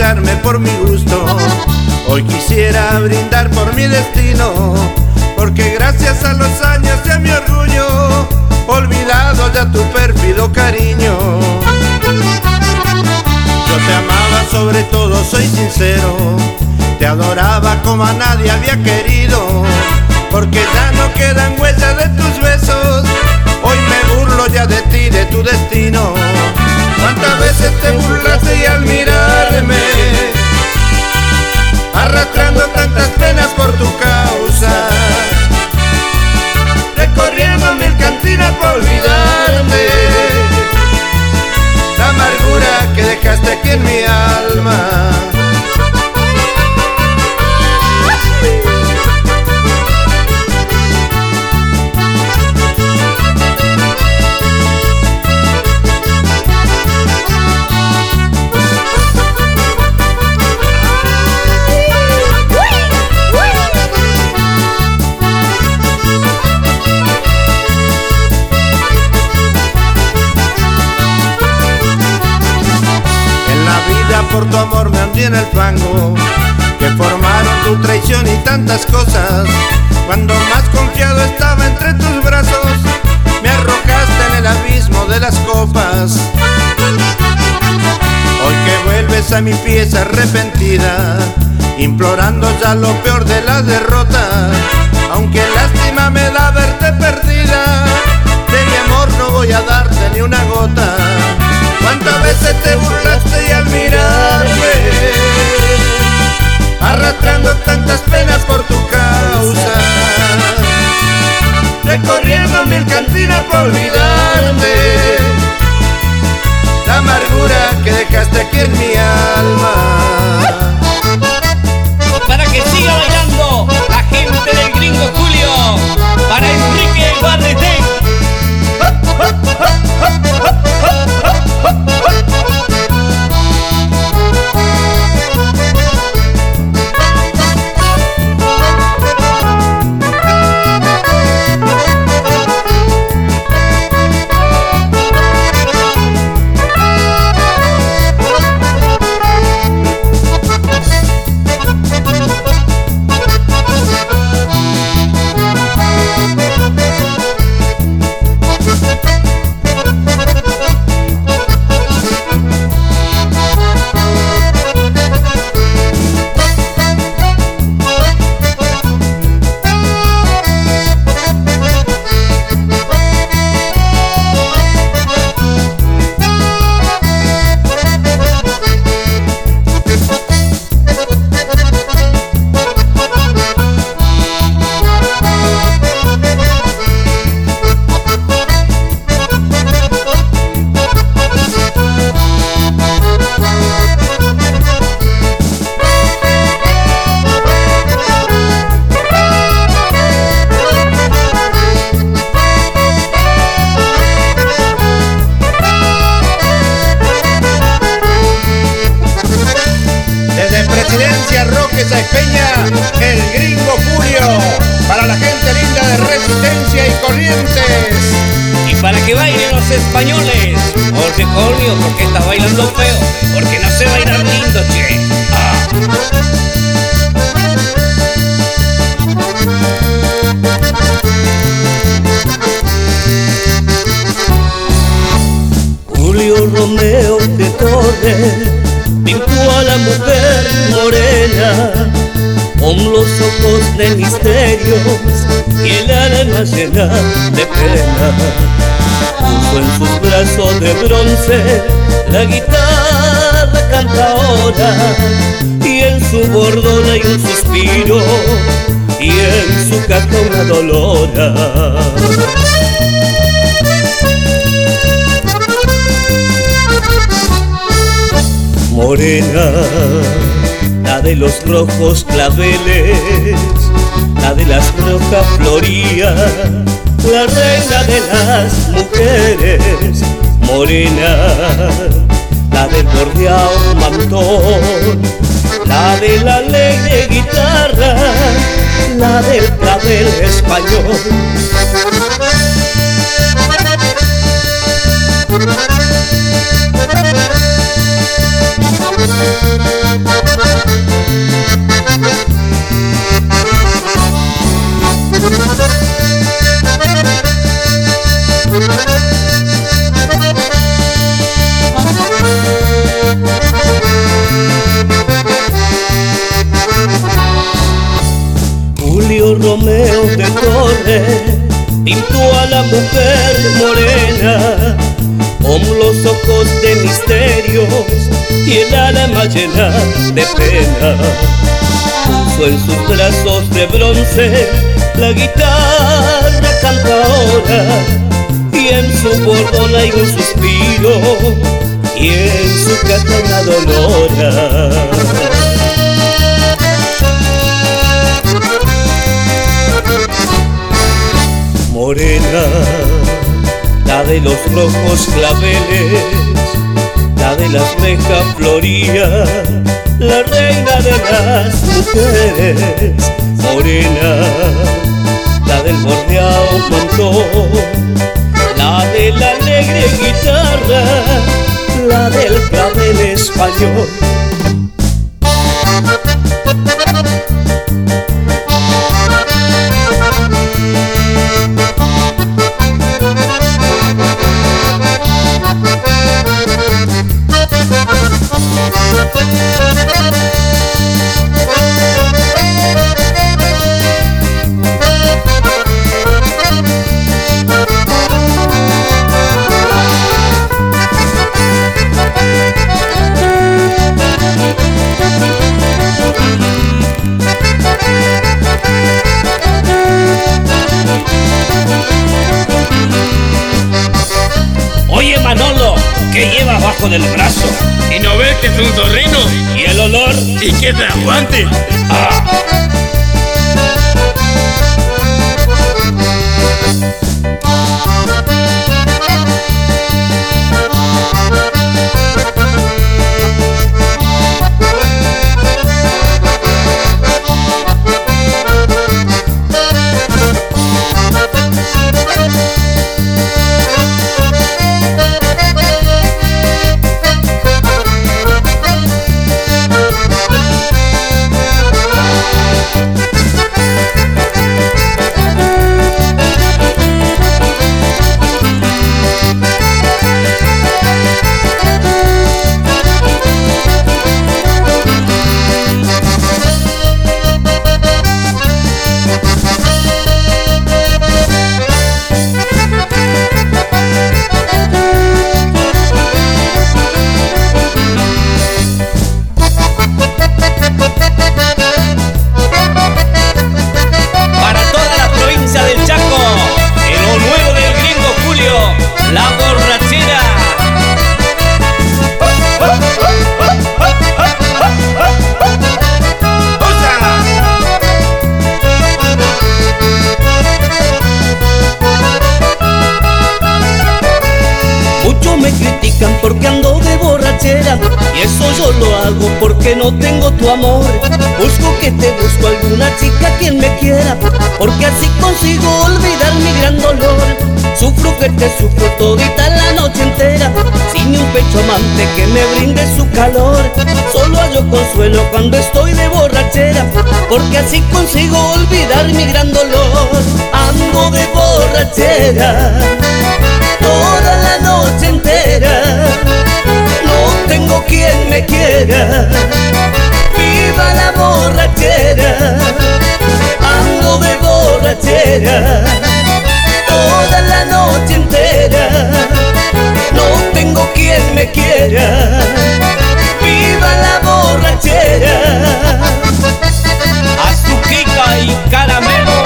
embriagarme por mi gusto. Hoy quisiera brindar por mi destino, porque gracias a los años y a mi orgullo, olvidado ya tu pérfido cariño. Yo te amaba sobre todo, soy sincero, te adoraba como a nadie había querido, porque ya no quedan huellas de tus besos. Hoy me burlo ya de ti, de tu destino. Cuántas veces te burlaste y al mirarme, arrastrando tantas penas por tu causa, recorriendo mil cantinas por olvidarte, la amargura que dejaste aquí en mi alma. Por tu amor me hundí en el fango, que formaron tu traición y tantas cosas. Cuando más confiado estaba entre tus brazos, me arrojaste en el abismo de las copas. Hoy que vuelves a mi pieza arrepentida, implorando ya lo peor de la derrota, aunque lástima me da verte perdida, de mi amor no voy a darte ni una gota. Cuántas veces te burlaste y al mirarme, arrastrando tantas penas por tu causa, recorriendo mil cantinas por olvidarte, la amargura que dejaste aquí en mi alma. Para que siga bailando la gente del Gringo Julio, para Enrique Barretén. Roque Sáenz Peña, el Gringo Julio, para la gente linda de Resistencia y Corrientes. Y para que bailen los españoles, porque coño, porque estás bailando feo, porque no sé bailar lindo, che. Julio Romeo de Torres pintó a la mujer morena, con los ojos de misterios y el alma llena de pena. Puso en sus brazos de bronce la guitarra cantadora, y en su bordona hay un suspiro, y en su caja una dolora. Morena, la de los rojos claveles, la de las rojas florías, la reina de las mujeres. Morena, la del bordeado mantón, la de la alegre guitarra, la del clavel español. torre pintó a la mujer morena, con los ojos de misterios y el alma llena de pena. Puso en sus brazos de bronce la guitarra cantadora, y en su bordón hay un suspiro y en su katana dolora. Morena, la de los rojos claveles, la de las mejas florías, la reina de las mujeres. Morena, la del bordeado montón, la de la alegre guitarra, la del clavel español. Oye Manolo, ¿qué llevas bajo del brazo? ¿Y no ves que es un zorrino? ¿Y el olor? ¿Y que te aguante? Me critican porque ando de borrachera, y eso yo lo hago porque no tengo tu amor. Busco que te busco alguna chica quien me quiera, porque así consigo olvidar mi gran dolor. Sufro que te sufro todita la noche entera, sin un pecho amante que me brinde su calor. Solo hallo consuelo cuando estoy de borrachera, porque así consigo olvidar mi gran dolor. Ando de borrachera toda la noche entera, no tengo quien me quiera. Viva la borrachera, ando de borrachera toda la noche entera, no tengo quien me quiera. Viva la borrachera. Azuquita y caramelo.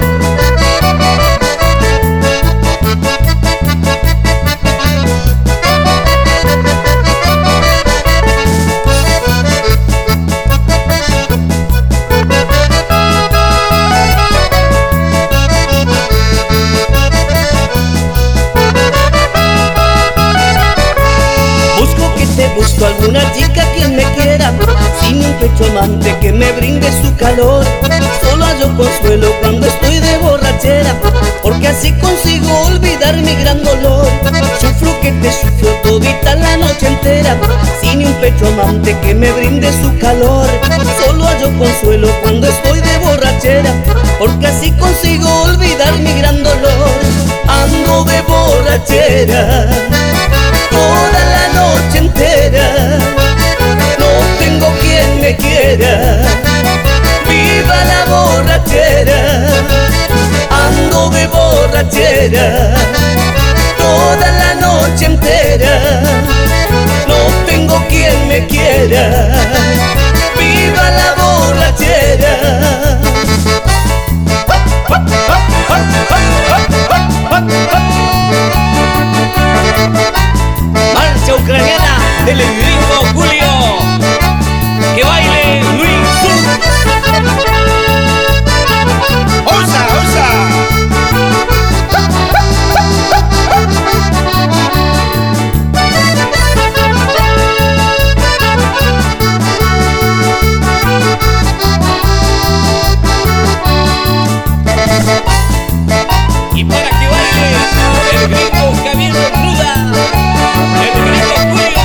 Busco alguna chica quien me quiera, sin un pecho amante que me brinde su calor. Solo hallo consuelo cuando estoy de borrachera, porque así consigo olvidar mi gran dolor. Sufro que te sufro todita la noche entera, sin un pecho amante que me brinde su calor. Solo hallo consuelo cuando estoy de borrachera, porque así consigo olvidar mi gran dolor. Ando de borrachera toda la noche entera, no tengo quien me quiera. Viva la borrachera, borrachera, toda la noche entera. No tengo quien me quiera, viva la borrachera. Marcha ucraniana del gringo Julio, que baile Luis Sur. ¡Osa, osa! Y para que baile el gringo Javier Ruda, el gringo Julio.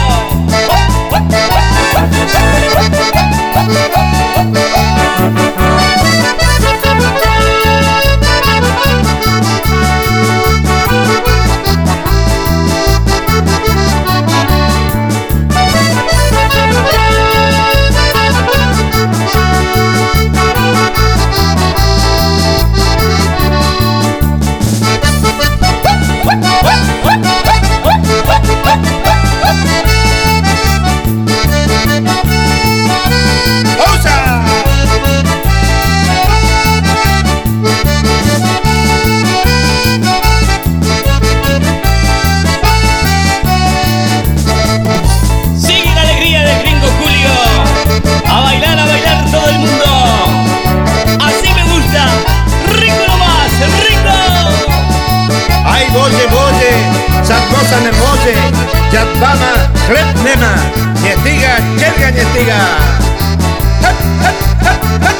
Sad nemoże, jadbama, chleb nema, nie tyga, cierga nie tyga. Hop, hop, hop, hop.